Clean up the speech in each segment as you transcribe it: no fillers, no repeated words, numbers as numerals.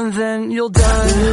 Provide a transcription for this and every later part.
and then you'll die.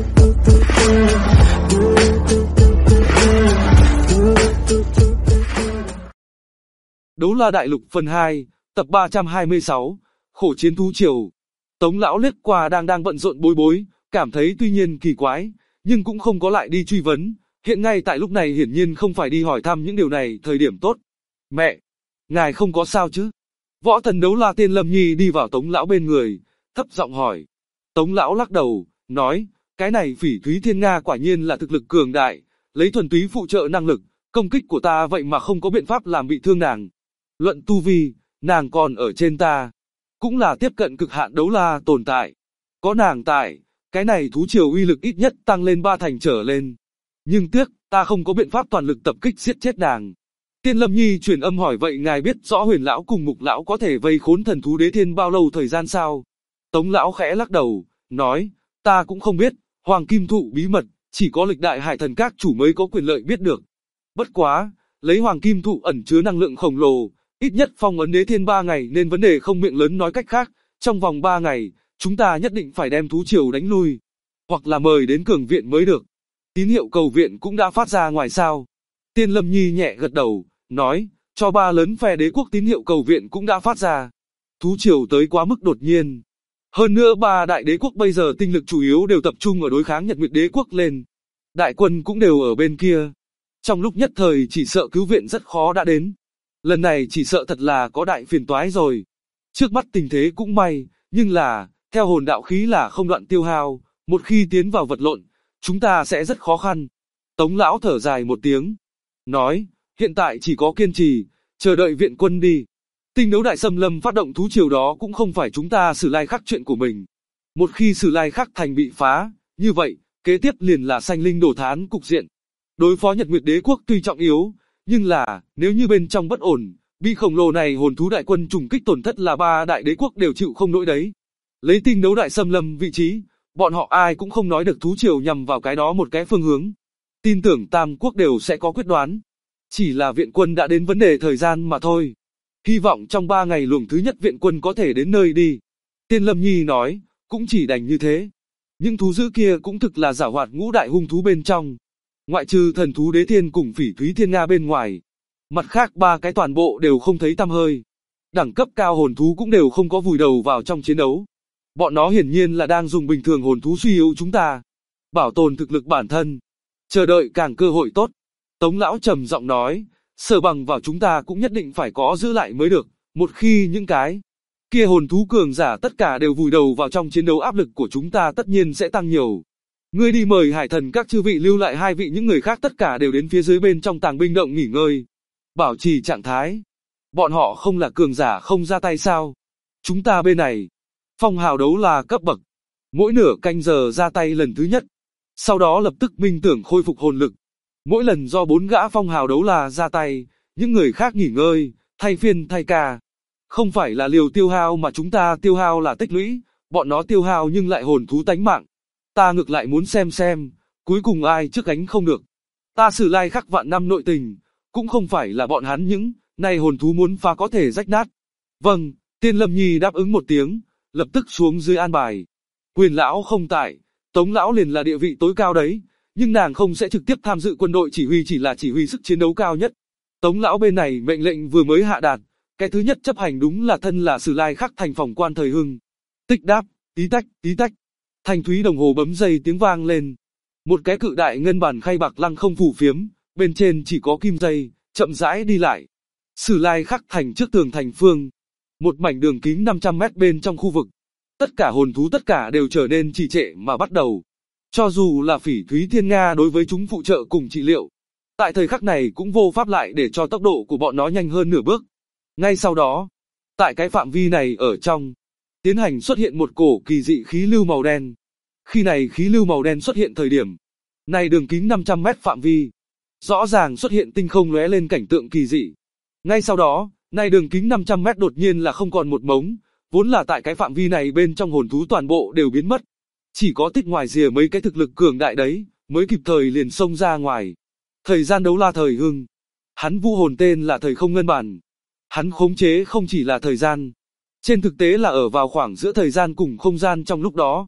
Đấu La Đại Lục phần 2, tập 326, Khổ chiến thú triều. Tống lão liếc qua đang bận rộn bối bối, cảm thấy tuy nhiên kỳ quái, nhưng cũng không có lại đi truy vấn, hiện ngay tại lúc này hiển nhiên không phải đi hỏi thăm những điều này thời điểm tốt. Mẹ, ngài không có sao chứ? Võ thần Đấu La Tiên Lâm Nhi đi vào Tống lão bên người, thấp giọng hỏi. Tống lão lắc đầu, nói, cái này Phỉ Thúy Thiên Nga quả nhiên là thực lực cường đại, lấy thuần túy phụ trợ năng lực, công kích của ta vậy mà không có biện pháp làm bị thương nàng. Luận tu vi, nàng còn ở trên ta, cũng là tiếp cận cực hạn Đấu La tồn tại. Có nàng tại, cái này thú triều uy lực ít nhất tăng lên 3 thành trở lên. Nhưng tiếc, ta không có biện pháp toàn lực tập kích giết chết nàng. Tiên Lâm Nhi truyền âm hỏi vậy ngài biết rõ Huyền lão cùng Mục lão có thể vây khốn thần thú đế thiên bao lâu thời gian sao? Tống lão khẽ lắc đầu, nói, ta cũng không biết, Hoàng Kim Thụ bí mật, chỉ có lịch đại hải thần các chủ mới có quyền lợi biết được. Bất quá, lấy Hoàng Kim Thụ ẩn chứa năng lượng khổng lồ, ít nhất phong ấn đế thiên 3 ngày nên vấn đề không miệng lớn, nói cách khác, trong vòng 3 ngày, chúng ta nhất định phải đem thú triều đánh lui, hoặc là mời đến cường viện mới được. Tín hiệu cầu viện cũng đã phát ra ngoài sao? Tiên Lâm Nhi nhẹ gật đầu, nói, cho 3 lớn phe đế quốc tín hiệu cầu viện cũng đã phát ra. Thú triều tới quá mức đột nhiên. Hơn nữa 3 đại đế quốc bây giờ tinh lực chủ yếu đều tập trung ở đối kháng Nhật Nguyệt đế quốc lên. Đại quân cũng đều ở bên kia. Trong lúc nhất thời chỉ sợ cứu viện rất khó đã đến. Lần này chỉ sợ thật là có đại phiền toái rồi. Trước mắt tình thế cũng may, nhưng là, theo hồn đạo khí là không đoạn tiêu hao, một khi tiến vào vật lộn, chúng ta sẽ rất khó khăn. Tống lão thở dài một tiếng, nói, hiện tại chỉ có kiên trì, chờ đợi viện quân đi. Tinh đấu đại xâm lâm phát động thú triều đó cũng không phải chúng ta Sử Lai Khắc chuyện của mình. Một khi Sử Lai Khắc thành bị phá, như vậy, kế tiếp liền là sanh linh đổ thán cục diện. Đối phó Nhật Nguyệt đế quốc tuy trọng yếu, nhưng là, nếu như bên trong bất ổn, bị khổng lồ này hồn thú đại quân trùng kích tổn thất là 3 đại đế quốc đều chịu không nổi đấy. Lấy tinh đấu đại xâm lâm vị trí, bọn họ ai cũng không nói được thú triều nhằm vào cái đó một cái phương hướng. Tin tưởng Tam quốc đều sẽ có quyết đoán. Chỉ là viện quân đã đến vấn đề thời gian mà thôi. Hy vọng trong 3 ngày luồng thứ nhất viện quân có thể đến nơi đi. Tiên Lâm Nhi nói, cũng chỉ đành như thế. Những thú dữ kia cũng thực là giảo hoạt ngũ đại hung thú bên trong. Ngoại trừ thần thú đế thiên cùng Phỉ Thúy Thiên Nga bên ngoài. Mặt khác 3 cái toàn bộ đều không thấy tăm hơi. Đẳng cấp cao hồn thú cũng đều không có vùi đầu vào trong chiến đấu. Bọn nó hiển nhiên là đang dùng bình thường hồn thú suy yếu chúng ta. Bảo tồn thực lực bản thân. Chờ đợi càng cơ hội tốt. Tống lão trầm giọng nói, sở bằng vào chúng ta cũng nhất định phải có giữ lại mới được. Một khi những cái kia hồn thú cường giả tất cả đều vùi đầu vào trong chiến đấu, áp lực của chúng ta tất nhiên sẽ tăng nhiều. Ngươi đi mời hải thần các chư vị lưu lại 2 vị, những người khác tất cả đều đến phía dưới bên trong tàng binh động nghỉ ngơi. Bảo trì trạng thái. Bọn họ không là cường giả không ra tay sao? Chúng ta bên này, phong hào đấu là cấp bậc. Mỗi nửa canh giờ ra tay lần thứ nhất. Sau đó lập tức minh tưởng khôi phục hồn lực. Mỗi lần do 4 gã phong hào đấu là ra tay, những người khác nghỉ ngơi, thay phiên thay ca. Không phải là liều tiêu hao mà chúng ta tiêu hao là tích lũy, bọn nó tiêu hao nhưng lại hồn thú tánh mạng. Ta ngược lại muốn xem, cuối cùng ai trước gánh không được. Ta Sử Lai Khắc vạn năm nội tình, cũng không phải là bọn hắn những này hồn thú muốn phá có thể rách nát. Vâng, Tiên Lâm Nhi đáp ứng một tiếng, lập tức xuống dưới an bài. Huyền lão không tại, Tống lão liền là địa vị tối cao đấy, nhưng nàng không sẽ trực tiếp tham dự quân đội chỉ huy, chỉ là chỉ huy sức chiến đấu cao nhất. Tống lão bên này mệnh lệnh vừa mới hạ đạt, cái thứ nhất chấp hành đúng là thân là Sử Lai Khắc thành phòng quan Thời Hưng. Tích đáp, tí tách. Thanh thúy đồng hồ bấm giây tiếng vang lên. Một cái cự đại ngân bản khay bạc lăng không phủ phiếm, bên trên chỉ có kim dây, chậm rãi đi lại. Sử Lai Khắc thành trước tường thành phương. Một mảnh đường kính 500 mét bên trong khu vực. Tất cả hồn thú tất cả đều trở nên trì trệ mà bắt đầu. Cho dù là Phỉ Thúy Thiên Nga đối với chúng phụ trợ cùng trị liệu. Tại thời khắc này cũng vô pháp lại để cho tốc độ của bọn nó nhanh hơn nửa bước. Ngay sau đó, tại cái phạm vi này ở trong, tiến hành xuất hiện một cổ kỳ dị khí lưu màu đen. Khi này khí lưu màu đen xuất hiện thời điểm, này đường kính 500 mét phạm vi, rõ ràng xuất hiện tinh không lóe lên cảnh tượng kỳ dị. Ngay sau đó, này đường kính 500 mét đột nhiên là không còn một mống, vốn là tại cái phạm vi này bên trong hồn thú toàn bộ đều biến mất. Chỉ có tích ngoài rìa mấy cái thực lực cường đại đấy, mới kịp thời liền xông ra ngoài. Thời gian đấu la Thời Hưng. Hắn vũ hồn tên là Thời Không Ngân Bản. Hắn khống chế không chỉ là thời gian. Trên thực tế là ở vào khoảng giữa thời gian cùng không gian trong lúc đó.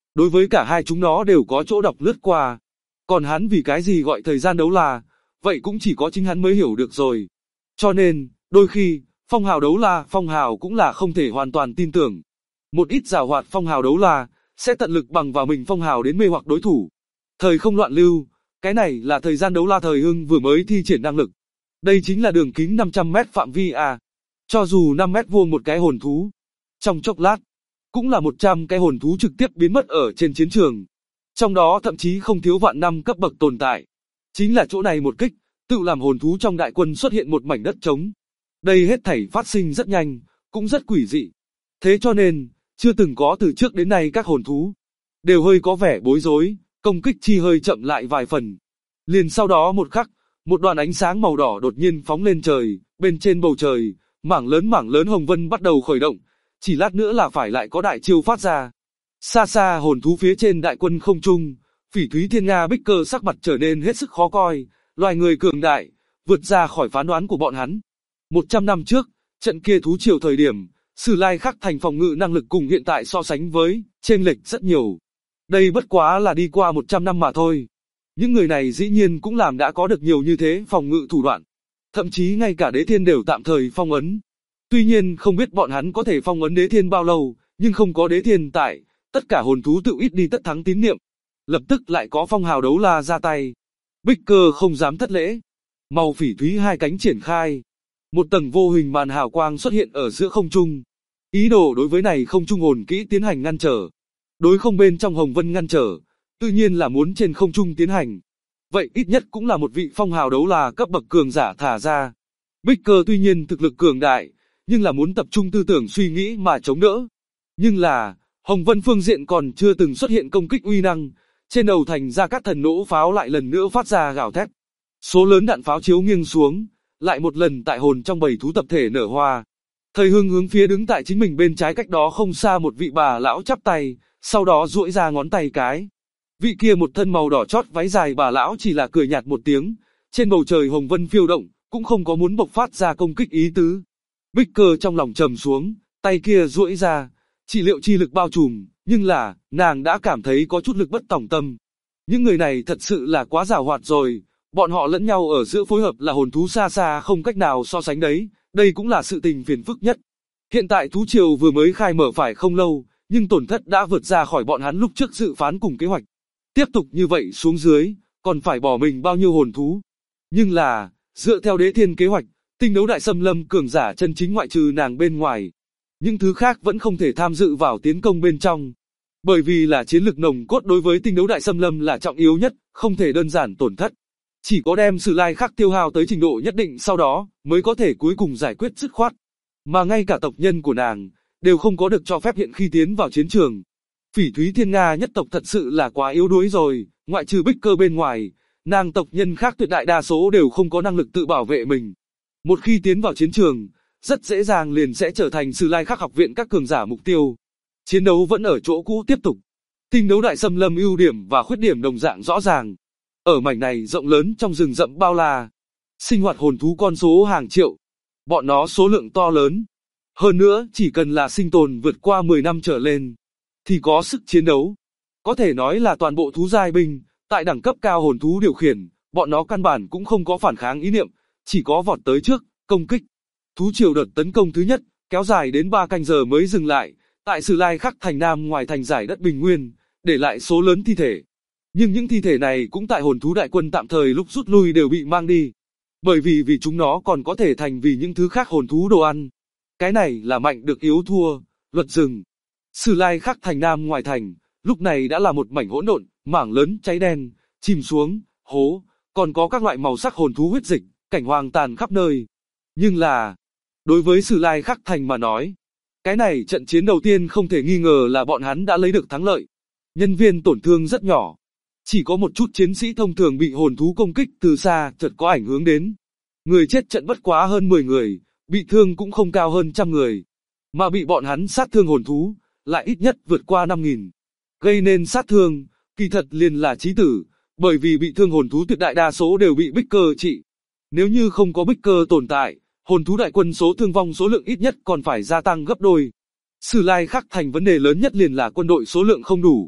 Đối với cả hai chúng nó đều có chỗ đọc lướt qua. Còn hắn vì cái gì gọi thời gian đấu la, vậy cũng chỉ có chính hắn mới hiểu được rồi. Cho nên, đôi khi, phong hào đấu la, phong hào cũng là không thể hoàn toàn tin tưởng. Một ít giảo hoạt phong hào đấu la, sẽ tận lực bằng vào mình phong hào đến mê hoặc đối thủ. Thời không loạn lưu, cái này là thời gian đấu la thời Hưng vừa mới thi triển năng lực. Đây chính là đường kính 500 mét phạm vi à. Cho dù 5 mét vuông một cái hồn thú. Trong chốc lát, cũng là 100 cái hồn thú trực tiếp biến mất ở trên chiến trường. Trong đó thậm chí không thiếu vạn năm cấp bậc tồn tại. Chính là chỗ này một kích, tự làm hồn thú trong đại quân xuất hiện một mảnh đất trống. Đây hết thảy phát sinh rất nhanh, cũng rất quỷ dị. Thế cho nên, chưa từng có từ trước đến nay các hồn thú đều hơi có vẻ bối rối, công kích chi hơi chậm lại vài phần. Liền sau đó một khắc, một đoàn ánh sáng màu đỏ đột nhiên phóng lên trời, bên trên bầu trời, mảng lớn hồng vân bắt đầu khởi động, chỉ lát nữa là phải lại có đại chiêu phát ra. Xa xa hồn thú phía trên đại quân không trung, Phỉ Thúy Thiên Nga Bích Cơ sắc mặt trở nên hết sức khó coi, loài người cường đại, vượt ra khỏi phán đoán của bọn hắn. 100 năm trước, trận kia thú triều thời điểm, Sử Lai Khắc Thành phòng ngự năng lực cùng hiện tại so sánh với, chênh lệch rất nhiều. Đây bất quá là đi qua 100 năm mà thôi. Những người này dĩ nhiên cũng làm đã có được nhiều như thế phòng ngự thủ đoạn. Thậm chí ngay cả đế thiên đều tạm thời phong ấn. Tuy nhiên không biết bọn hắn có thể phong ấn đế thiên bao lâu, nhưng không có đế thiên tại, tất cả hồn thú tự ít đi tất thắng tín niệm. Lập tức lại có phong hào đấu la ra tay. Bích Cơ không dám thất lễ. Màu phỉ thúy hai cánh triển khai. Một tầng vô hình màn hào quang xuất hiện ở giữa không trung. Ý đồ đối với này không trung hồn kỹ tiến hành ngăn trở. Đối không bên trong hồng vân ngăn trở, tự nhiên là muốn trên không trung tiến hành. Vậy ít nhất cũng là một vị phong hào đấu la cấp bậc cường giả thả ra. Bích Cơ tuy nhiên thực lực cường đại, nhưng là muốn tập trung tư tưởng suy nghĩ mà chống đỡ. Nhưng là, hồng vân phương diện còn chưa từng xuất hiện công kích uy năng, trên đầu thành ra các thần nỗ pháo lại lần nữa phát ra gào thét. Số lớn đạn pháo chiếu nghiêng xuống, lại một lần tại hồn trong bầy thú tập thể nở hoa. Thời Hưng hướng phía đứng tại chính mình bên trái cách đó không xa một vị bà lão chắp tay, sau đó duỗi ra ngón tay cái. Vị kia một thân màu đỏ chót váy dài bà lão chỉ là cười nhạt một tiếng, trên bầu trời hồng vân phiêu động, cũng không có muốn bộc phát ra công kích ý tứ. Bích Cơ trong lòng trầm xuống, tay kia duỗi ra, trị liệu chi lực bao trùm, nhưng là, nàng đã cảm thấy có chút lực bất tòng tâm. Những người này thật sự là quá giàu hoạt rồi, bọn họ lẫn nhau ở giữa phối hợp là hồn thú xa xa không cách nào so sánh đấy, đây cũng là sự tình phiền phức nhất. Hiện tại thú triều vừa mới khai mở phải không lâu, nhưng tổn thất đã vượt ra khỏi bọn hắn lúc trước dự phán cùng kế hoạch. Tiếp tục như vậy xuống dưới, còn phải bỏ mình bao nhiêu hồn thú. Nhưng là, dựa theo đế thiên kế hoạch, tinh đấu đại xâm lâm cường giả chân chính ngoại trừ nàng bên ngoài. Những thứ khác vẫn không thể tham dự vào tiến công bên trong. Bởi vì là chiến lực nồng cốt đối với tinh đấu đại xâm lâm là trọng yếu nhất, không thể đơn giản tổn thất. Chỉ có đem Sử Lai Khắc tiêu hao tới trình độ nhất định sau đó, mới có thể cuối cùng giải quyết dứt khoát. Mà ngay cả tộc nhân của nàng, đều không có được cho phép hiện khi tiến vào chiến trường. Phỉ Thúy Thiên Nga nhất tộc thật sự là quá yếu đuối rồi, ngoại trừ Bích Cơ bên ngoài, nàng tộc nhân khác tuyệt đại đa số đều không có năng lực tự bảo vệ mình. Một khi tiến vào chiến trường, rất dễ dàng liền sẽ trở thành Sử Lai Khắc học viện các cường giả mục tiêu. Chiến đấu vẫn ở chỗ cũ tiếp tục. Tinh đấu đại xâm lâm ưu điểm và khuyết điểm đồng dạng rõ ràng. Ở mảnh này rộng lớn trong rừng rậm bao la, sinh hoạt hồn thú con số hàng triệu. Bọn nó số lượng to lớn. Hơn nữa, chỉ cần là sinh tồn vượt qua 10 năm trở lên, thì có sức chiến đấu. Có thể nói là toàn bộ thú giai binh, tại đẳng cấp cao hồn thú điều khiển, bọn nó căn bản cũng không có phản kháng ý niệm, chỉ có vọt tới trước, công kích. Thú triều đợt tấn công thứ nhất, kéo dài đến 3 canh giờ mới dừng lại, tại Sử Lai Khắc thành nam ngoài thành giải đất bình nguyên, để lại số lớn thi thể. Nhưng những thi thể này cũng tại hồn thú đại quân tạm thời lúc rút lui đều bị mang đi. Bởi vì chúng nó còn có thể thành vì những thứ khác hồn thú đồ ăn. Cái này là mạnh được yếu thua, luật rừng. Sử Lai Khắc thành nam ngoài thành, lúc này đã là một mảnh hỗn độn, mảng lớn cháy đen, chìm xuống, hố, còn có các loại màu sắc hồn thú huyết dịch, cảnh hoang tàn khắp nơi. Nhưng là, đối với Sử Lai Khắc thành mà nói, cái này trận chiến đầu tiên không thể nghi ngờ là bọn hắn đã lấy được thắng lợi. Nhân viên tổn thương rất nhỏ. Chỉ có một chút chiến sĩ thông thường bị hồn thú công kích từ xa chợt có ảnh hưởng đến. Người chết trận bất quá hơn 10 người, bị thương cũng không cao hơn 100 người. Mà bị bọn hắn sát thương hồn thú, lại ít nhất vượt qua 5.000. Gây nên sát thương, kỳ thật liền là chí tử, bởi vì bị thương hồn thú tuyệt đại đa số đều bị Bích Cơ trị. Nếu như không có Bích Cơ tồn tại, hồn thú đại quân số thương vong số lượng ít nhất còn phải gia tăng gấp đôi. Sử Lai Khắc thành vấn đề lớn nhất liền là quân đội số lượng không đủ.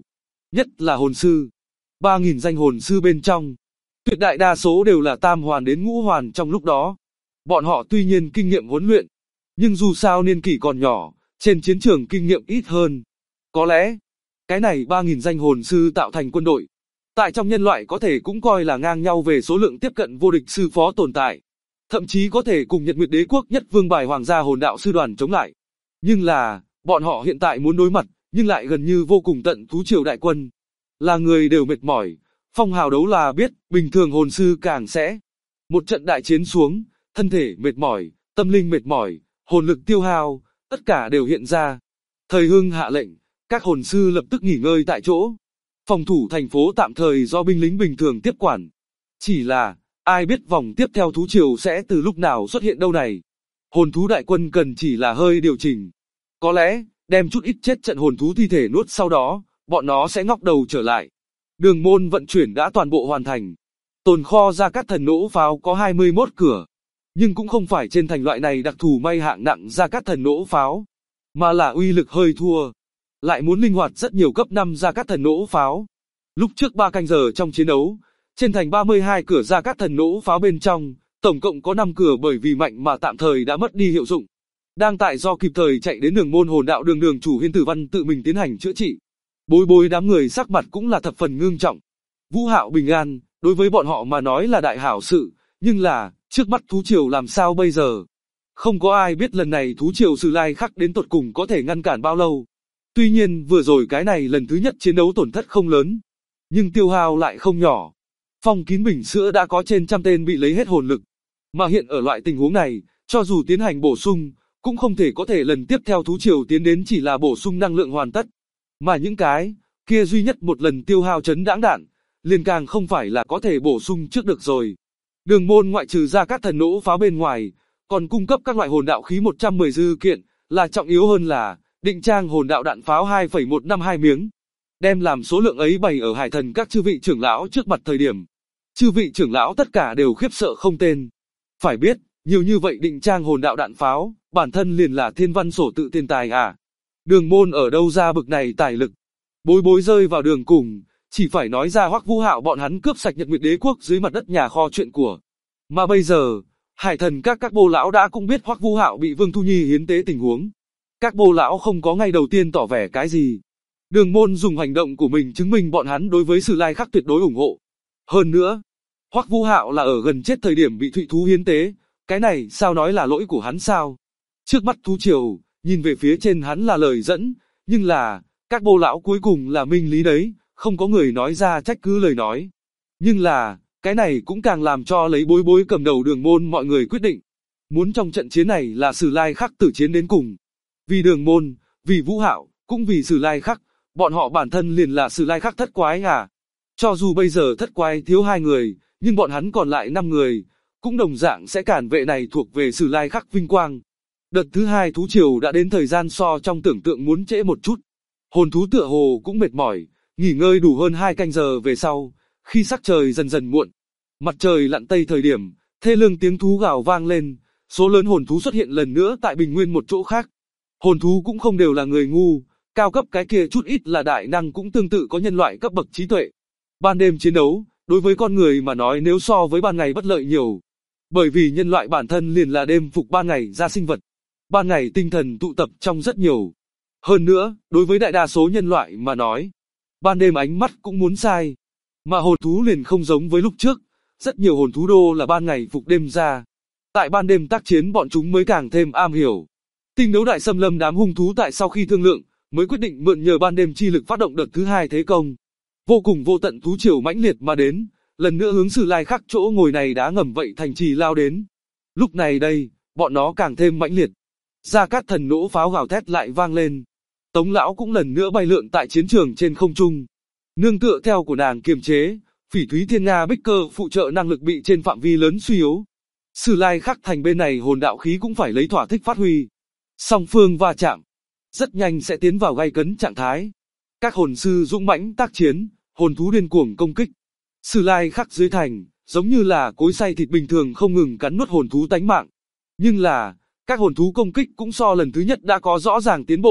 nhất là hồn sư. 3.000 danh hồn sư bên trong, tuyệt đại đa số đều là tam hoàn đến ngũ hoàn trong lúc đó. Bọn họ tuy nhiên kinh nghiệm huấn luyện, nhưng dù sao niên kỷ còn nhỏ, trên chiến trường kinh nghiệm ít hơn. Có lẽ, cái này 3.000 danh hồn sư tạo thành quân đội, tại trong nhân loại có thể cũng coi là ngang nhau về số lượng tiếp cận vô địch sư phó tồn tại. Thậm chí có thể cùng Nhật Nguyệt Đế quốc nhất vương bài hoàng gia hồn đạo sư đoàn chống lại. Nhưng là, bọn họ hiện tại muốn đối mặt, nhưng lại gần như vô cùng tận thú triều đại quân. Là người đều mệt mỏi, phong hào đấu là biết, bình thường hồn sư càng sẽ. Một trận đại chiến xuống, thân thể mệt mỏi, tâm linh mệt mỏi, hồn lực tiêu hao, tất cả đều hiện ra. Thời Hưng hạ lệnh, các hồn sư lập tức nghỉ ngơi tại chỗ. Phòng thủ thành phố tạm thời do binh lính bình thường tiếp quản. Chỉ là, ai biết vòng tiếp theo thú triều sẽ từ lúc nào xuất hiện đâu này. Hồn thú đại quân cần chỉ là hơi điều chỉnh. Có lẽ, đem chút ít chết trận hồn thú thi thể nuốt sau đó, bọn nó sẽ ngóc đầu trở lại. Đường môn vận chuyển đã toàn bộ hoàn thành. Tồn kho Gia Cát Thần nỗ pháo có 21 cửa. Nhưng cũng không phải trên thành loại này đặc thù may hạng nặng Gia Cát Thần nỗ pháo, mà là uy lực hơi thua. Lại muốn linh hoạt rất nhiều cấp 5 Gia Cát Thần nỗ pháo. Lúc trước 3 canh giờ trong chiến đấu, trên thành 32 cửa Gia Cát Thần nỗ pháo bên trong, tổng cộng có 5 cửa bởi vì mạnh mà tạm thời đã mất đi hiệu dụng. Đang tại do kịp thời chạy đến đường môn hồn đạo đường chủ Hiên Tử Văn tự mình tiến hành chữa trị. Bối đám người sắc mặt cũng là thập phần ngưng trọng. Vũ Hạo bình an, đối với bọn họ mà nói là đại hảo sự, nhưng là, trước mắt thú triều làm sao bây giờ? Không có ai biết lần này thú triều Sử Lai Khắc đến tột cùng có thể ngăn cản bao lâu. Tuy nhiên vừa rồi cái này lần thứ nhất chiến đấu tổn thất không lớn, nhưng tiêu hao lại không nhỏ. Phong Kín bình sữa đã có trên trăm tên bị lấy hết hồn lực, mà hiện ở loại tình huống này, cho dù tiến hành bổ sung, cũng không thể có thể lần tiếp theo thú triều tiến đến chỉ là bổ sung năng lượng hoàn tất. Mà những cái kia duy nhất một lần tiêu hao chấn đãng đạn, liền càng không phải là có thể bổ sung trước được rồi. Đường môn ngoại trừ Gia Cát Thần nỗ pháo bên ngoài, còn cung cấp các loại hồn đạo khí 110 dư kiện, là trọng yếu hơn là định trang hồn đạo đạn pháo 2,152 miếng. Đem làm số lượng ấy bày ở Hải Thần các chư vị trưởng lão trước mặt thời điểm. Chư vị trưởng lão tất cả đều khiếp sợ không tên. Phải biết, nhiều như vậy định trang hồn đạo đạn pháo, bản thân liền là thiên văn sổ tự tiền tài à. Đường môn ở đâu ra bực này tài lực. Bối rơi vào đường cùng, chỉ phải nói ra Hoắc Vũ Hạo bọn hắn cướp sạch Nhật Nguyệt Đế quốc dưới mặt đất nhà kho chuyện của. Mà bây giờ, Hải Thần các bô lão đã cũng biết Hoắc Vũ Hạo bị Vương Thu Nhi hiến tế tình huống. Các bô lão không có ngay đầu tiên tỏ vẻ cái gì. Đường môn dùng hành động của mình chứng minh bọn hắn đối với Sử Lai Khắc tuyệt đối ủng hộ. Hơn nữa, Hoắc Vũ Hạo là ở gần chết thời điểm bị Thụy thú hiến tế, cái này sao nói là lỗi của hắn sao? Trước mắt thú triều, nhìn về phía trên hắn là lời dẫn, nhưng là, các bô lão cuối cùng là minh lý đấy, không có người nói ra trách cứ lời nói. Nhưng là, cái này cũng càng làm cho lấy bối cầm đầu đường môn mọi người quyết định. Muốn trong trận chiến này là Sử Lai Khắc tử chiến đến cùng. Vì đường môn, vì Vũ Hạo, cũng vì Sử Lai Khắc, bọn họ bản thân liền là Sử Lai Khắc thất quái à. Cho dù bây giờ thất quái thiếu 2 người, nhưng bọn hắn còn lại 5 người, cũng đồng dạng sẽ cản vệ này thuộc về Sử Lai Khắc vinh quang. Đợt thứ 2 thú triều đã đến thời gian so trong tưởng tượng muốn trễ một chút. Hồn thú tựa hồ cũng mệt mỏi, nghỉ ngơi đủ hơn 2 canh giờ về sau, khi sắc trời dần dần muộn, mặt trời lặn tây thời điểm, thê lương tiếng thú gào vang lên, số lớn hồn thú xuất hiện lần nữa tại bình nguyên một chỗ khác. Hồn thú cũng không đều là người ngu, cao cấp cái kia chút ít là đại năng cũng tương tự có nhân loại cấp bậc trí tuệ. Ban đêm chiến đấu, đối với con người mà nói nếu so với ban ngày bất lợi nhiều. Bởi vì nhân loại bản thân liền là đêm phục ban ngày ra sinh vật. Ban ngày tinh thần tụ tập trong rất nhiều. Hơn nữa, đối với đại đa số nhân loại mà nói, ban đêm ánh mắt cũng muốn sai. Mà hồn thú liền không giống với lúc trước, rất nhiều hồn thú đô là ban ngày phục đêm ra. Tại ban đêm tác chiến bọn chúng mới càng thêm am hiểu. Tinh đấu đại xâm lâm đám hung thú tại sau khi thương lượng, mới quyết định mượn nhờ ban đêm chi lực phát động đợt thứ 2 thế công. Vô cùng vô tận thú triều mãnh liệt mà đến, lần nữa hướng Sử Lai Khắc chỗ ngồi này đá ngầm vậy thành trì lao đến. Lúc này đây, bọn nó càng thêm mãnh liệt. Gia Cát Thần nỗ pháo gào thét lại vang lên. Tống lão cũng lần nữa bay lượn tại chiến trường trên không trung. Nương tựa theo của nàng kiềm chế, Phỉ Thúy Thiên Nga Bích Cơ phụ trợ năng lực bị trên phạm vi lớn suy yếu. Sử Lai Khắc thành bên này hồn đạo khí cũng phải lấy thỏa thích phát huy. Song phương va chạm, rất nhanh sẽ tiến vào gay cấn trạng thái. Các hồn sư dũng mãnh tác chiến, hồn thú điên cuồng công kích. Sử Lai Khắc dưới thành, giống như là cối xay thịt bình thường không ngừng cắn nuốt hồn thú tánh mạng. Nhưng là, các hồn thú công kích cũng so lần thứ nhất đã có rõ ràng tiến bộ,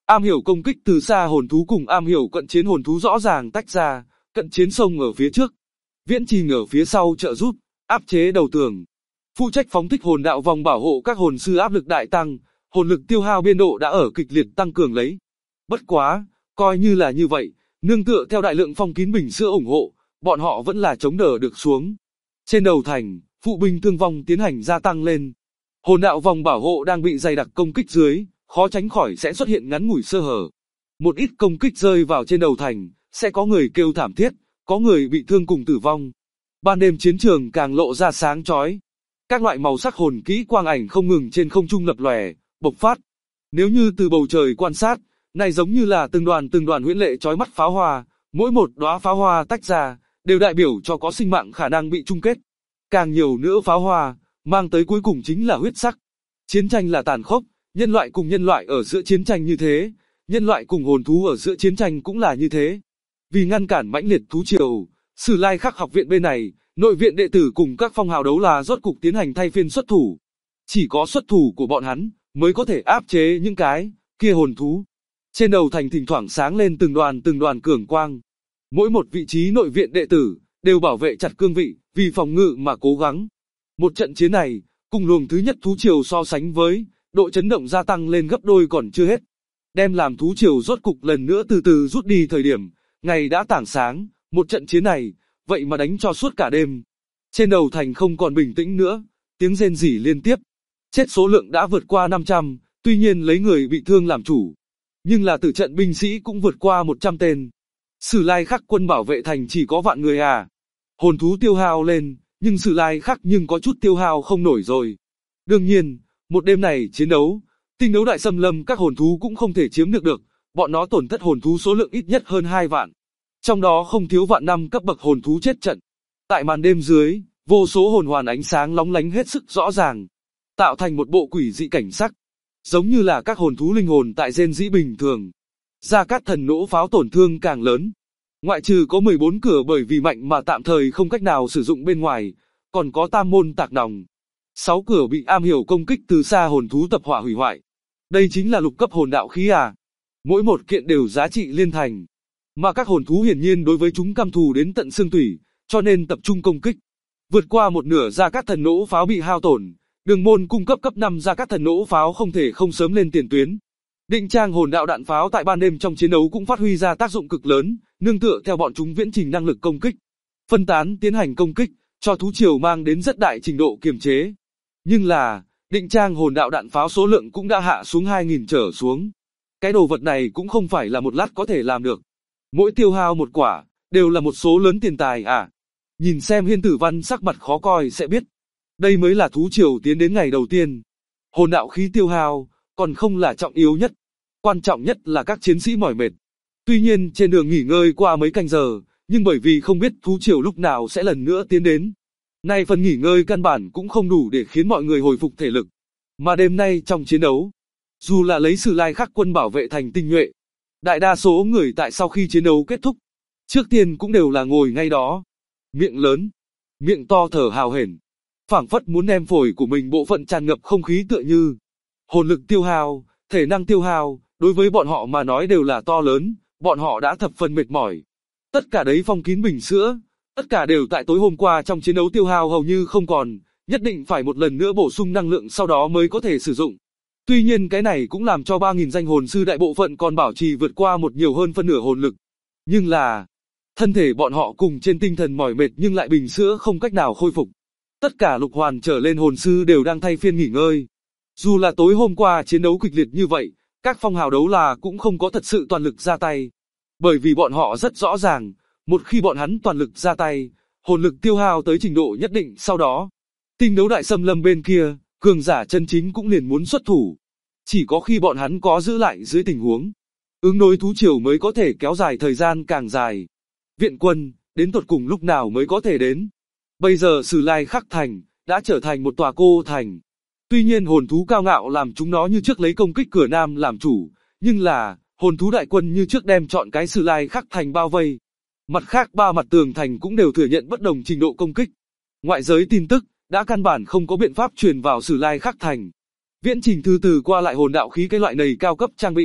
Am hiểu công kích từ xa hồn thú cùng am hiểu cận chiến hồn thú rõ ràng tách ra, cận chiến xông ở phía trước, Viễn Trình ở phía sau trợ giúp, áp chế đầu tường. Phụ trách phóng thích hồn đạo vòng bảo hộ các hồn sư áp lực đại tăng, hồn lực tiêu hao biên độ đã ở kịch liệt tăng cường lấy. Bất quá, coi như là như vậy, nương tựa theo đại lượng phong kín bình sữa ủng hộ, bọn họ vẫn là chống đỡ được xuống. Trên đầu thành, phụ binh thương vong tiến hành gia tăng lên. Hồn đạo vòng bảo hộ đang bị dày đặc công kích dưới, khó tránh khỏi sẽ xuất hiện ngắn ngủi sơ hở. Một ít công kích rơi vào trên đầu thành, sẽ có người kêu thảm thiết, có người bị thương cùng tử vong. Ban đêm chiến trường càng lộ ra sáng chói. Các loại màu sắc hồn kỹ quang ảnh không ngừng trên không trung lập lòe, bộc phát. Nếu như từ bầu trời quan sát, này giống như là từng đoàn huyễn lệ chói mắt pháo hoa, mỗi một đóa pháo hoa tách ra, đều đại biểu cho có sinh mạng khả năng bị chung kết. Càng nhiều nữa pháo hoa, mang tới cuối cùng chính là huyết sắc. Chiến tranh là tàn khốc, nhân loại cùng nhân loại ở giữa chiến tranh như thế, nhân loại cùng hồn thú ở giữa chiến tranh cũng là như thế. Vì ngăn cản mãnh liệt thú triều, Sử Lai Khắc học viện bên này, nội viện đệ tử cùng các phong hào đấu la rốt cục tiến hành thay phiên xuất thủ. Chỉ có xuất thủ của bọn hắn mới có thể áp chế những cái kia hồn thú. Trên đầu thành thỉnh thoảng sáng lên từng đoàn cường quang. Mỗi một vị trí nội viện đệ tử đều bảo vệ chặt cương vị, vì phòng ngự mà cố gắng. Một trận chiến này, cùng luồng thứ nhất thú triều so sánh với, độ chấn động gia tăng lên gấp đôi còn chưa hết. Đem làm thú triều rốt cục lần nữa từ từ rút đi thời điểm, ngày đã tảng sáng, một trận chiến này, vậy mà đánh cho suốt cả đêm. Trên đầu thành không còn bình tĩnh nữa, tiếng rên rỉ liên tiếp. Chết số lượng đã vượt qua 500, tuy nhiên lấy người bị thương làm chủ. Nhưng là tử trận binh sĩ cũng vượt qua 100 tên. Sử Lai Khắc quân bảo vệ thành chỉ có vạn người à. Hồn thú tiêu hao lên, nhưng Sử Lai Khắc nhưng có chút tiêu hao không nổi rồi. Đương nhiên, một đêm này chiến đấu, tinh đấu đại xâm lâm các hồn thú cũng không thể chiếm được, bọn nó tổn thất hồn thú số lượng ít nhất hơn 2 vạn. Trong đó không thiếu vạn năm cấp bậc hồn thú chết trận. Tại màn đêm dưới, vô số hồn hoàn ánh sáng lóng lánh hết sức rõ ràng, tạo thành một bộ quỷ dị cảnh sắc, giống như là các hồn thú linh hồn tại rên rỉ bình thường. Gia Cát Thần nỗ pháo tổn thương càng lớn. Ngoại trừ có 14 cửa bởi vì mạnh mà tạm thời không cách nào sử dụng bên ngoài, còn có tam môn tạc nòng. 6 cửa bị am hiểu công kích từ xa hồn thú tập hỏa hủy hoại. Đây chính là lục cấp hồn đạo khí à. Mỗi một kiện đều giá trị liên thành. Mà các hồn thú hiển nhiên đối với chúng căm thù đến tận xương tủy, cho nên tập trung công kích. Vượt qua một nửa Gia Cát Thần nỗ pháo bị hao tổn, đường môn cung cấp cấp 5 Gia Cát Thần nỗ pháo không thể không sớm lên tiền tuyến. Định trang hồn đạo đạn pháo tại ban đêm trong chiến đấu cũng phát huy ra tác dụng cực lớn, nương tựa theo bọn chúng viễn trình năng lực công kích, phân tán tiến hành công kích, cho thú triều mang đến rất đại trình độ kiềm chế. Nhưng là, định trang hồn đạo đạn pháo số lượng cũng đã hạ xuống 2.000 trở xuống. Cái đồ vật này cũng không phải là một lát có thể làm được. Mỗi tiêu hao một quả, đều là một số lớn tiền tài à. Nhìn xem Hiên Tử Văn sắc mặt khó coi sẽ biết. Đây mới là thú triều tiến đến ngày đầu tiên. Hồn đạo khí tiêu hao, còn không là trọng yếu nhất. Quan trọng nhất là các chiến sĩ mỏi mệt. Tuy nhiên trên đường nghỉ ngơi qua mấy canh giờ, nhưng bởi vì không biết thú triều lúc nào sẽ lần nữa tiến đến. Nay phần nghỉ ngơi căn bản cũng không đủ để khiến mọi người hồi phục thể lực. Mà đêm nay trong chiến đấu, dù là lấy Sử Lai Khắc quân bảo vệ thành tinh nhuệ, đại đa số người tại sau khi chiến đấu kết thúc, trước tiên cũng đều là ngồi ngay đó. Miệng lớn, miệng to thở hào hển, phảng phất muốn đem phổi của mình bộ phận tràn ngập không khí tựa như. Hồn lực tiêu hao, thể năng tiêu hao, đối với bọn họ mà nói đều là to lớn, bọn họ đã thập phần mệt mỏi. Tất cả đấy phong kín bình sữa, tất cả đều tại tối hôm qua trong chiến đấu tiêu hao hầu như không còn, nhất định phải một lần nữa bổ sung năng lượng sau đó mới có thể sử dụng. Tuy nhiên cái này cũng làm cho 3.000 danh hồn sư đại bộ phận còn bảo trì vượt qua một nhiều hơn phân nửa hồn lực. Nhưng là, thân thể bọn họ cùng trên tinh thần mỏi mệt nhưng lại bình sữa không cách nào khôi phục. Tất cả lục hoàn trở lên hồn sư đều đang thay phiên nghỉ ngơi. Dù là tối hôm qua chiến đấu kịch liệt như vậy, các phong hào đấu la cũng không có thật sự toàn lực ra tay. Bởi vì bọn họ rất rõ ràng, một khi bọn hắn toàn lực ra tay, hồn lực tiêu hao tới trình độ nhất định sau đó. Tinh đấu đại xâm lâm bên kia, cường giả chân chính cũng liền muốn xuất thủ. Chỉ có khi bọn hắn có giữ lại dưới tình huống ứng đối thú triều mới có thể kéo dài thời gian càng dài. Viện quân, đến tột cùng lúc nào mới có thể đến. Bây giờ Sử Lai Khắc thành, đã trở thành một tòa cô thành. Tuy nhiên hồn thú cao ngạo làm chúng nó như trước lấy công kích cửa nam làm chủ, nhưng là, hồn thú đại quân như trước đem chọn cái Sử Lai Khắc thành bao vây. Mặt khác ba mặt tường thành cũng đều thừa nhận bất đồng trình độ công kích. Ngoại giới tin tức, đã căn bản không có biện pháp truyền vào Sử Lai Khắc thành. Viễn trình từ từ qua lại hồn đạo khí cái loại này cao cấp trang bị,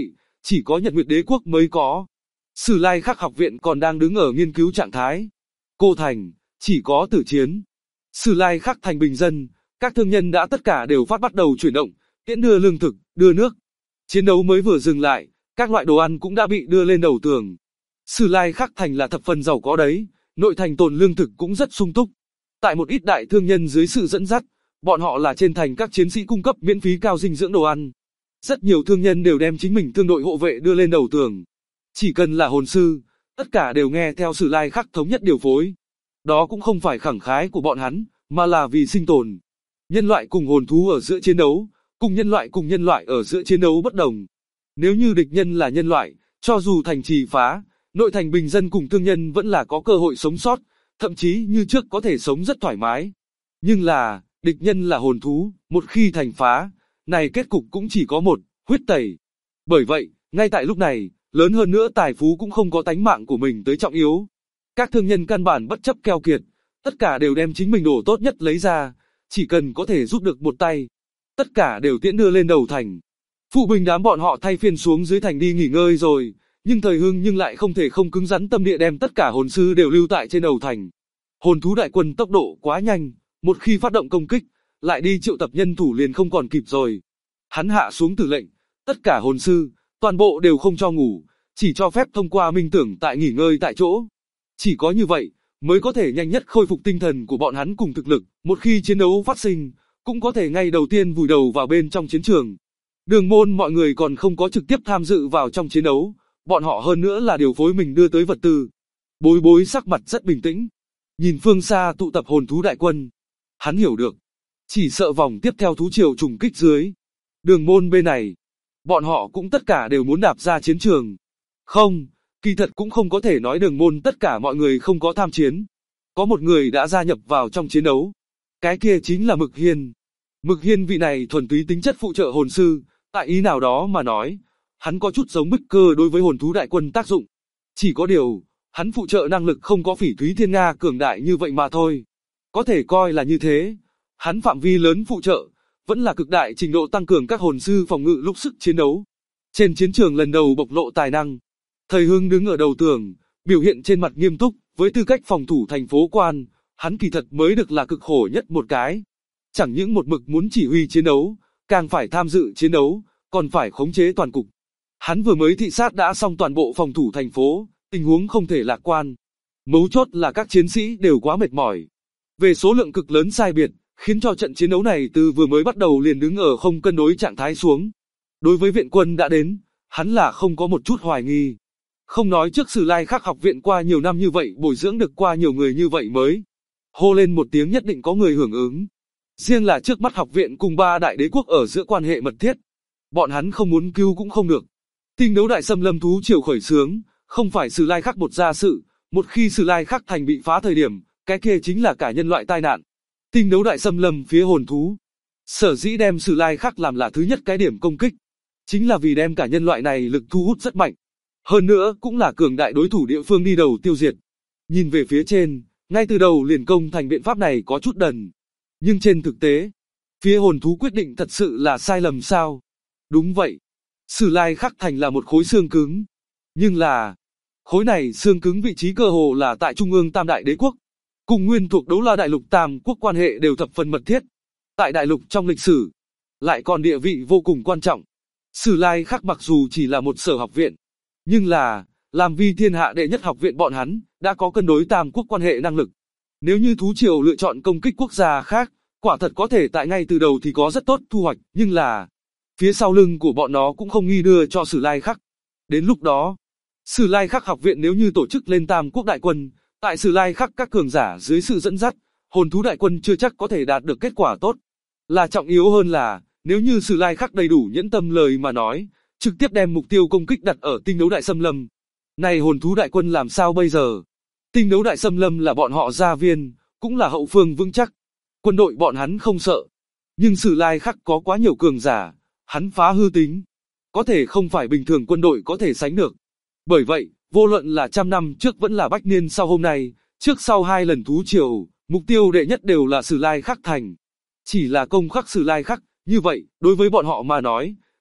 chỉ có Nhật Nguyệt Đế quốc mới có. Sử Lai Khắc học viện còn đang đứng ở nghiên cứu trạng thái. Cô thành, chỉ có tử chiến. Sử Lai Khắc thành bình dân, các thương nhân đã tất cả đều bắt đầu chuyển động, tiễn đưa lương thực, đưa nước. Chiến đấu mới vừa dừng lại, các loại đồ ăn cũng đã bị đưa lên đầu tường. Sử Lai Khắc thành là thập phần giàu có đấy, nội thành tồn lương thực cũng rất sung túc. Tại một ít đại thương nhân dưới sự dẫn dắt, bọn họ là trên thành các chiến sĩ cung cấp miễn phí cao dinh dưỡng đồ ăn. Rất nhiều thương nhân đều đem chính mình thương đội hộ vệ đưa lên đầu tường. Chỉ cần là hồn sư, tất cả đều nghe theo Sử Lai Khắc thống nhất điều phối. Đó cũng không phải khẳng khái của bọn hắn, mà là vì sinh tồn. Nhân loại cùng hồn thú ở giữa chiến đấu, cùng nhân loại ở giữa chiến đấu bất đồng. Nếu như địch nhân là nhân loại, cho dù thành trì phá, nội thành bình dân cùng thương nhân vẫn là có cơ hội sống sót, thậm chí như trước có thể sống rất thoải mái. Nhưng là, địch nhân là hồn thú, một khi thành phá, này kết cục cũng chỉ có một, huyết tẩy. Bởi vậy, ngay tại lúc này, lớn hơn nữa tài phú cũng không có tánh mạng của mình tới trọng yếu. Các thương nhân căn bản bất chấp keo kiệt, tất cả đều đem chính mình đồ tốt nhất lấy ra, chỉ cần có thể giúp được một tay. Tất cả đều tiễn đưa lên đầu thành. Phụ binh đám bọn họ thay phiên xuống dưới thành đi nghỉ ngơi rồi, nhưng Thời Hưng nhưng lại không thể không cứng rắn tâm địa đem tất cả hồn sư đều lưu tại trên đầu thành. Hồn thú đại quân tốc độ quá nhanh, một khi phát động công kích, lại đi triệu tập nhân thủ liền không còn kịp rồi. Hắn hạ xuống tử lệnh, tất cả hồn sư, toàn bộ đều không cho ngủ, chỉ cho phép thông qua minh tưởng tại nghỉ ngơi tại chỗ. Chỉ có như vậy, mới có thể nhanh nhất khôi phục tinh thần của bọn hắn cùng thực lực, một khi chiến đấu phát sinh, cũng có thể ngay đầu tiên vùi đầu vào bên trong chiến trường. Đường môn mọi người còn không có trực tiếp tham dự vào trong chiến đấu, bọn họ hơn nữa là điều phối mình đưa tới vật tư. Bối bối sắc mặt rất bình tĩnh, nhìn phương xa tụ tập hồn thú đại quân. Hắn hiểu được, chỉ sợ vòng tiếp theo thú triều trùng kích dưới. Đường môn bên này, bọn họ cũng tất cả đều muốn đạp ra chiến trường. Không, kỳ thật cũng không có thể nói đường môn tất cả mọi người không có tham chiến. Có một người đã gia nhập vào trong chiến đấu. Cái kia chính là Mực Hiên. Mực Hiên vị này thuần túy tính chất phụ trợ hồn sư, tại ý nào đó mà nói, hắn có chút giống Bích Cơ đối với hồn thú đại quân tác dụng. Chỉ có điều, hắn phụ trợ năng lực không có Phỉ Thúy Thiên Nga cường đại như vậy mà thôi. Có thể coi là như thế, hắn phạm vi lớn phụ trợ, vẫn là cực đại trình độ tăng cường các hồn sư phòng ngự lúc sức chiến đấu. Trên chiến trường lần đầu bộc lộ tài năng, Thời Hưng đứng ở đầu tường, biểu hiện trên mặt nghiêm túc, với tư cách phòng thủ thành phố quan, hắn kỳ thật mới được là cực khổ nhất một cái. Chẳng những một mực muốn chỉ huy chiến đấu, càng phải tham dự chiến đấu, còn phải khống chế toàn cục. Hắn vừa mới thị sát đã xong toàn bộ phòng thủ thành phố, tình huống không thể lạc quan. Mấu chốt là các chiến sĩ đều quá mệt mỏi. Về số lượng cực lớn sai biệt, khiến cho trận chiến đấu này từ vừa mới bắt đầu liền đứng ở không cân đối trạng thái xuống. Đối với viện quân đã đến, hắn là không có một chút hoài nghi. Không nói trước Sử Lai Khắc học viện qua nhiều năm như vậy bồi dưỡng được qua nhiều người như vậy mới. Hô lên một tiếng nhất định có người hưởng ứng. Riêng là trước mắt học viện cùng ba đại đế quốc ở giữa quan hệ mật thiết. Bọn hắn không muốn cứu cũng không được. Tinh đấu đại xâm lâm thú triều khởi xướng, không phải Sử Lai Khắc một gia sự, một khi Sử Lai Khắc thành bị phá thời điểm, cái kia chính là cả nhân loại tai nạn. Tinh đấu đại xâm lâm phía hồn thú. Sở dĩ đem Sử Lai Khắc làm là thứ nhất cái điểm công kích. Chính là vì đem cả nhân loại này lực thu hút rất mạnh. Hơn nữa cũng là cường đại đối thủ địa phương đi đầu tiêu diệt. Nhìn về phía trên, ngay từ đầu liền công thành biện pháp này có chút đần. Nhưng trên thực tế, phía hồn thú quyết định thật sự là sai lầm sao? Đúng vậy. Sử Lai Khắc thành là một khối xương cứng. Nhưng là, khối này xương cứng vị trí cơ hồ là tại trung ương Tam Đại Đế Quốc. Cùng nguyên thuộc Đấu La Đại Lục Tam Quốc quan hệ đều thập phần mật thiết. Tại Đại Lục trong lịch sử, lại còn địa vị vô cùng quan trọng. Sử Lai Khắc mặc dù chỉ là một sở học viện, nhưng là, làm vì thiên hạ đệ nhất học viện bọn hắn, đã có cân đối Tam Quốc quan hệ năng lực. Nếu như thú triều lựa chọn công kích quốc gia khác, quả thật có thể tại ngay từ đầu thì có rất tốt thu hoạch, nhưng là, phía sau lưng của bọn nó cũng không nghi đưa cho Sử Lai Khắc. Đến lúc đó, Sử Lai Khắc học viện nếu như tổ chức lên Tam Quốc đại quân, tại Sử Lai Khắc các cường giả dưới sự dẫn dắt, hồn thú đại quân chưa chắc có thể đạt được kết quả tốt. Là trọng yếu hơn là, nếu như Sử Lai Khắc đầy đủ nhẫn tâm lời mà nói, trực tiếp đem mục tiêu công kích đặt ở tinh đấu đại xâm lâm. Này hồn thú đại quân làm sao bây giờ? Tinh đấu đại xâm lâm là bọn họ gia viên, cũng là hậu phương vững chắc. Quân đội bọn hắn không sợ. Nhưng Sử Lai Khắc có quá nhiều cường giả, hắn phá hư tính. Có thể không phải bình thường quân đội có thể sánh được. Bởi vậy, vô luận là trăm năm trước vẫn là bách niên sau hôm nay, trước sau hai lần thú triều, mục tiêu đệ nhất đều là Sử Lai Khắc thành. Chỉ là công khắc Sử Lai Khắc, như vậy, đối với bọn họ mà nói,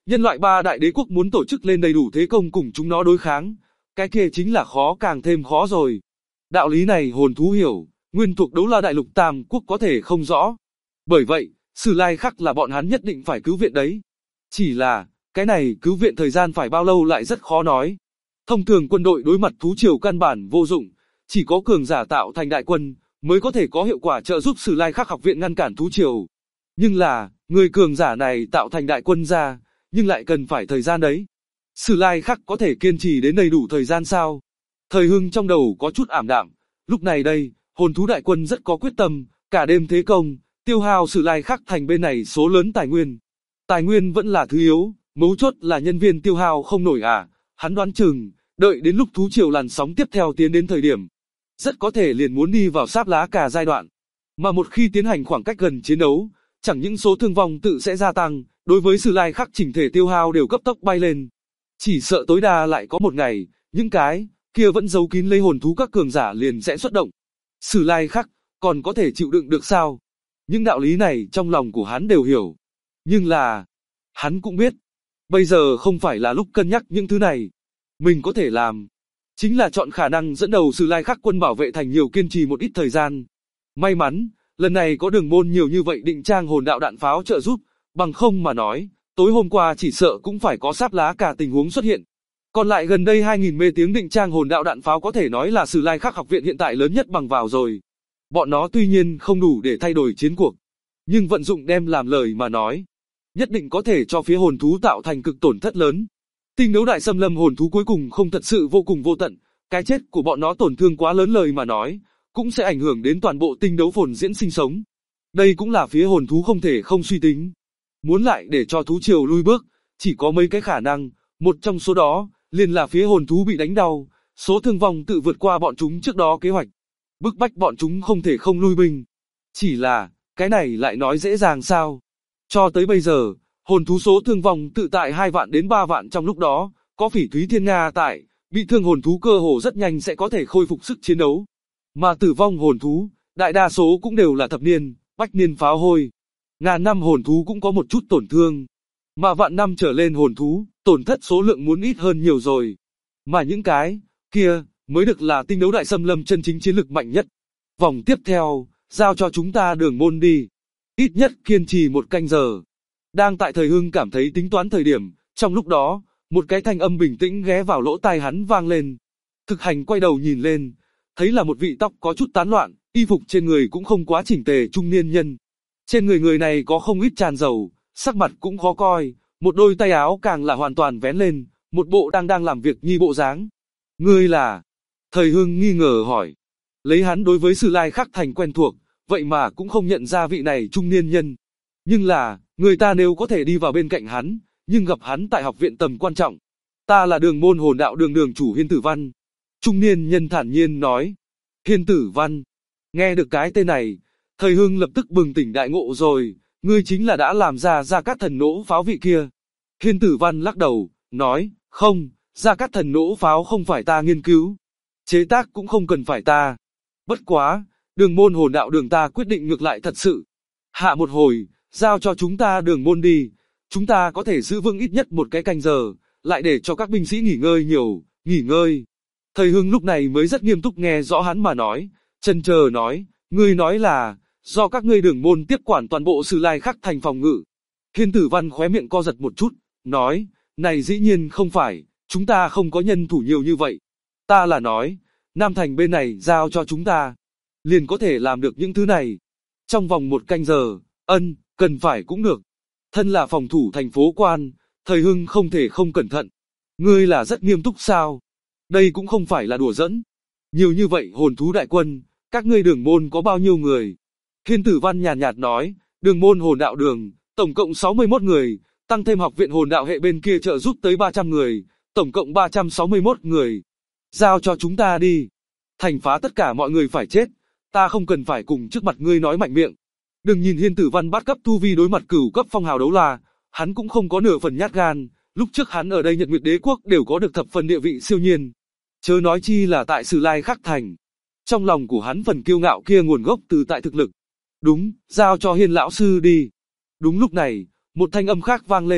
nhân loại ba đại đế quốc muốn tổ chức lên đầy đủ thế công cùng chúng nó đối kháng, cái kia chính là khó càng thêm khó rồi. Đạo lý này hồn thú hiểu, nguyên thuộc Đấu La Đại Lục Tam Quốc có thể không rõ. Bởi vậy, Sử Lai Khắc là bọn hắn nhất định phải cứu viện đấy. Chỉ là, cái này cứu viện thời gian phải bao lâu lại rất khó nói. Thông thường quân đội đối mặt thú triều căn bản vô dụng, chỉ có cường giả tạo thành đại quân mới có thể có hiệu quả trợ giúp Sử Lai Khắc học viện ngăn cản thú triều. Nhưng là, người cường giả này tạo thành đại quân ra, nhưng lại cần phải thời gian đấy. Sử Lai Khắc có thể kiên trì đến đầy đủ thời gian sao? Thời Hưng trong đầu có chút ảm đạm, lúc này đây, hồn thú đại quân rất có quyết tâm, cả đêm thế công, tiêu hao Sử Lai Khắc thành bên này số lớn tài nguyên. Tài nguyên vẫn là thứ yếu, mấu chốt là nhân viên tiêu hao không nổi à, hắn đoán chừng, đợi đến lúc thú triều làn sóng tiếp theo tiến đến thời điểm, rất có thể liền muốn đi vào sáp lá cà giai đoạn. Mà một khi tiến hành khoảng cách gần chiến đấu, chẳng những số thương vong tự sẽ gia tăng, đối với Sử Lai Khắc chỉnh thể tiêu hao đều cấp tốc bay lên. Chỉ sợ tối đa lại có một ngày, những cái kia vẫn giấu kín lấy hồn thú các cường giả liền sẽ xuất động. Sử Lai Khắc còn có thể chịu đựng được sao? Những đạo lý này trong lòng của hắn đều hiểu. Nhưng là, hắn cũng biết, bây giờ không phải là lúc cân nhắc những thứ này. Mình có thể làm, chính là chọn khả năng dẫn đầu Sử Lai Khắc quân bảo vệ thành nhiều kiên trì một ít thời gian. May mắn, lần này có Đường Môn nhiều như vậy định trang hồn đạo đạn pháo trợ giúp, bằng không mà nói, tối hôm qua chỉ sợ cũng phải có sáp lá cả tình huống xuất hiện. Còn lại gần đây 2000 mê tiếng định trang hồn đạo đạn pháo có thể nói là Sử Lai Khắc học viện hiện tại lớn nhất bằng vào rồi. Bọn nó tuy nhiên không đủ để thay đổi chiến cuộc, nhưng vận dụng đem làm lời mà nói, nhất định có thể cho phía hồn thú tạo thành cực tổn thất lớn. Tinh đấu đại xâm lâm hồn thú cuối cùng không thật sự vô cùng vô tận, cái chết của bọn nó tổn thương quá lớn lời mà nói, cũng sẽ ảnh hưởng đến toàn bộ tinh đấu phồn diễn sinh sống. Đây cũng là phía hồn thú không thể không suy tính. Muốn lại để cho thú triều lui bước, chỉ có mấy cái khả năng, một trong số đó, liền là phía hồn thú bị đánh đau, số thương vong tự vượt qua bọn chúng trước đó kế hoạch, bức bách bọn chúng không thể không lui binh. Chỉ là, cái này lại nói dễ dàng sao? Cho tới bây giờ, hồn thú số thương vong tự tại 2 vạn đến 3 vạn trong lúc đó, có Phỉ Thúy Thiên Nga tại, bị thương hồn thú cơ hồ rất nhanh sẽ có thể khôi phục sức chiến đấu. Mà tử vong hồn thú, đại đa số cũng đều là thập niên, bách niên pháo hôi. Ngàn năm hồn thú cũng có một chút tổn thương. Mà vạn năm trở lên hồn thú, tổn thất số lượng muốn ít hơn nhiều rồi. Mà những cái kia mới được là tinh đấu đại xâm lâm chân chính chiến lực mạnh nhất. Vòng tiếp theo, giao cho chúng ta Đường Môn đi. Ít nhất kiên trì 1 canh giờ. Đang tại Thời Hưng cảm thấy tính toán thời điểm, trong lúc đó, một cái thanh âm bình tĩnh ghé vào lỗ tai hắn vang lên. Thực Hành quay đầu nhìn lên, thấy là một vị tóc có chút tán loạn, y phục trên người cũng không quá chỉnh tề trung niên nhân. Trên người người này có không ít tràn dầu, sắc mặt cũng khó coi, một đôi tay áo càng là hoàn toàn vén lên, một bộ đang làm việc nhi bộ dáng. Ngươi là? Thời Hưng nghi ngờ hỏi. Lấy hắn đối với Sử Lai Khắc thành quen thuộc, vậy mà cũng không nhận ra vị này trung niên nhân. Nhưng là, người ta nếu có thể đi vào bên cạnh hắn, nhưng gặp hắn tại học viện tầm quan trọng. Ta là Đường Môn hồn đạo đường chủ Hiên Tử Văn. Trung niên nhân thản nhiên nói. Hiên Tử Văn. Nghe được cái tên này, Thời Hưng lập tức bừng tỉnh đại ngộ rồi, ngươi chính là đã làm ra Gia Cát Thần nổ pháo vị kia. Hiên Tử Văn lắc đầu, nói, không, Gia Cát Thần nổ pháo không phải ta nghiên cứu. Chế tác cũng không cần phải ta. Bất quá, Đường Môn hồn đạo đường ta quyết định ngược lại thật sự. Hạ một hồi, giao cho chúng ta Đường Môn đi, chúng ta có thể giữ vững ít nhất 1 cái canh giờ, lại để cho các binh sĩ nghỉ ngơi nhiều, nghỉ ngơi. Thời Hưng lúc này mới rất nghiêm túc nghe rõ hắn mà nói, chần chờ nói, ngươi nói là, do các ngươi Đường Môn tiếp quản toàn bộ Sử Lai Khắc thành phòng ngự. Hiên Tử Văn khóe miệng co giật một chút, nói, này dĩ nhiên không phải, chúng ta không có nhân thủ nhiều như vậy. Ta là nói, Nam Thành bên này giao cho chúng ta, liền có thể làm được những thứ này. Trong vòng 1 canh giờ, cần phải cũng được. Thân là phòng thủ thành phố quan, Thời Hưng không thể không cẩn thận. Ngươi là rất nghiêm túc sao? Đây cũng không phải là đùa giỡn. Nhiều như vậy hồn thú đại quân, các ngươi Đường Môn có bao nhiêu người? Hiên Tử Văn nhàn nhạt nói, Đường Môn hồn đạo đường, tổng cộng 61 người, tăng thêm học viện hồn đạo hệ bên kia trợ giúp tới 300 người, tổng cộng 361 người. Giao cho chúng ta đi. Thành phá tất cả mọi người phải chết, ta không cần phải cùng trước mặt ngươi nói mạnh miệng. Đừng nhìn Hiên Tử Văn bát cấp tu vi đối mặt cửu cấp phong hào đấu la, hắn cũng không có nửa phần nhát gan, lúc trước hắn ở đây Nhật Nguyệt Đế quốc đều có được thập phần địa vị siêu nhiên. Chớ nói chi là tại Sử Lai Khắc thành. Trong lòng của hắn phần kiêu ngạo kia nguồn gốc từ tại thực lực. Đúng, giao cho Hiên lão sư đi. Đúng lúc này, một thanh âm khác vang lên,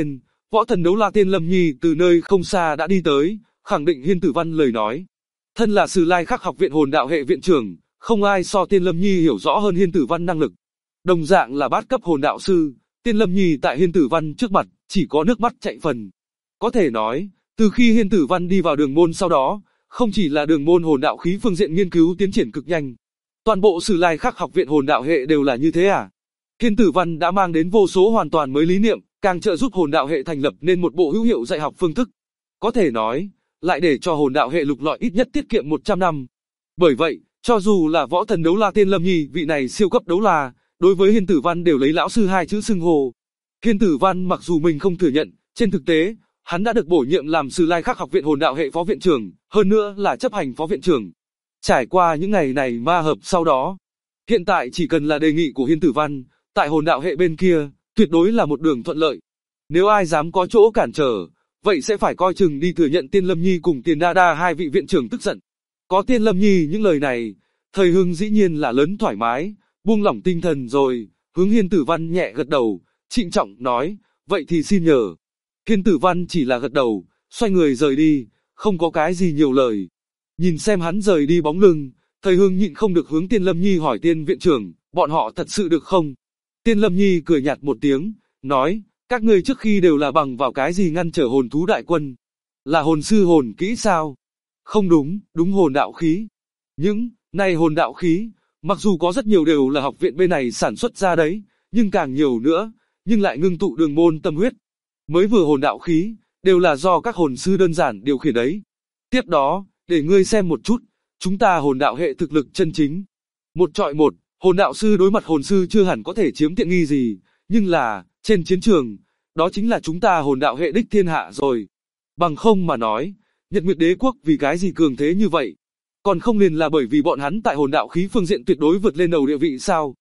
võ thần đấu la Tiên Lâm Nhi từ nơi không xa đã đi tới, khẳng định Hiên Tử Văn lời nói. Thân là Sử Lai Khắc học viện hồn đạo hệ viện trưởng, không ai so Tiên Lâm Nhi hiểu rõ hơn Hiên Tử Văn năng lực. Đồng dạng là bát cấp hồn đạo sư, Tiên Lâm Nhi tại Hiên Tử Văn trước mặt, chỉ có nước mắt chạy phần. Có thể nói, từ khi Hiên Tử Văn đi vào đường môn sau đó, không chỉ là đường môn hồn đạo khí phương diện nghiên cứu tiến triển cực nhanh. Toàn bộ Sử Lai Khắc học viện hồn đạo hệ đều là như thế à? Hiên Tử Văn đã mang đến vô số hoàn toàn mới lý niệm, càng trợ giúp hồn đạo hệ thành lập nên một bộ hữu hiệu dạy học phương thức. Có thể nói, lại để cho hồn đạo hệ lục lọi ít nhất tiết kiệm 100 năm. Bởi vậy, cho dù là võ thần đấu la Tiên Lâm Nhi vị này siêu cấp đấu la, đối với Hiên Tử Văn đều lấy lão sư hai chữ xưng hô. Hiên Tử Văn mặc dù mình không thừa nhận, trên thực tế, hắn đã được bổ nhiệm làm Sử Lai Khắc học viện hồn đạo hệ phó viện trưởng, hơn nữa là chấp hành phó viện trưởng. Trải qua những ngày này ma hợp sau đó, hiện tại chỉ cần là đề nghị của Hiên Tử Văn, tại hồn đạo hệ bên kia, tuyệt đối là một đường thuận lợi. Nếu ai dám có chỗ cản trở, vậy sẽ phải coi chừng đi thừa nhận Tiên Lâm Nhi cùng Tiền Đa Đa hai vị viện trưởng tức giận. Có Tiên Lâm Nhi những lời này, Thời Hưng dĩ nhiên là lớn thoải mái, buông lỏng tinh thần rồi, hướng Hiên Tử Văn nhẹ gật đầu, trịnh trọng nói, vậy thì xin nhờ. Hiên Tử Văn chỉ là gật đầu, xoay người rời đi, không có cái gì nhiều lời. Nhìn xem hắn rời đi bóng lưng, Thời Hưng nhịn không được hướng Tiên Lâm Nhi hỏi Tiên viện trưởng, bọn họ thật sự được không? Tiên Lâm Nhi cười nhạt một tiếng, nói, các ngươi trước khi đều là bằng vào cái gì ngăn trở hồn thú đại quân? Là hồn sư hồn kỹ sao? Không đúng, đúng hồn đạo khí. Những này hồn đạo khí, mặc dù có rất nhiều đều là học viện bên này sản xuất ra đấy, nhưng càng nhiều nữa, nhưng lại ngưng tụ đường môn tâm huyết. Mới vừa hồn đạo khí, đều là do các hồn sư đơn giản điều khiển đấy. Tiếp đó, để ngươi xem một chút, chúng ta hồn đạo hệ thực lực chân chính. Một trọi một, hồn đạo sư đối mặt hồn sư chưa hẳn có thể chiếm tiện nghi gì, nhưng là, trên chiến trường, đó chính là chúng ta hồn đạo hệ đích thiên hạ rồi. Bằng không mà nói, Nhật Nguyệt Đế quốc vì cái gì cường thế như vậy? Còn không liền là bởi vì bọn hắn tại hồn đạo khí phương diện tuyệt đối vượt lên đầu địa vị sao?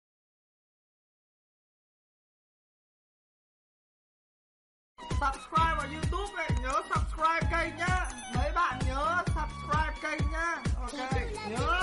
Subscribe vào YouTube này, nhớ subscribe kênh nhá. Mấy bạn nhớ subscribe kênh nhá. Ok, nhớ.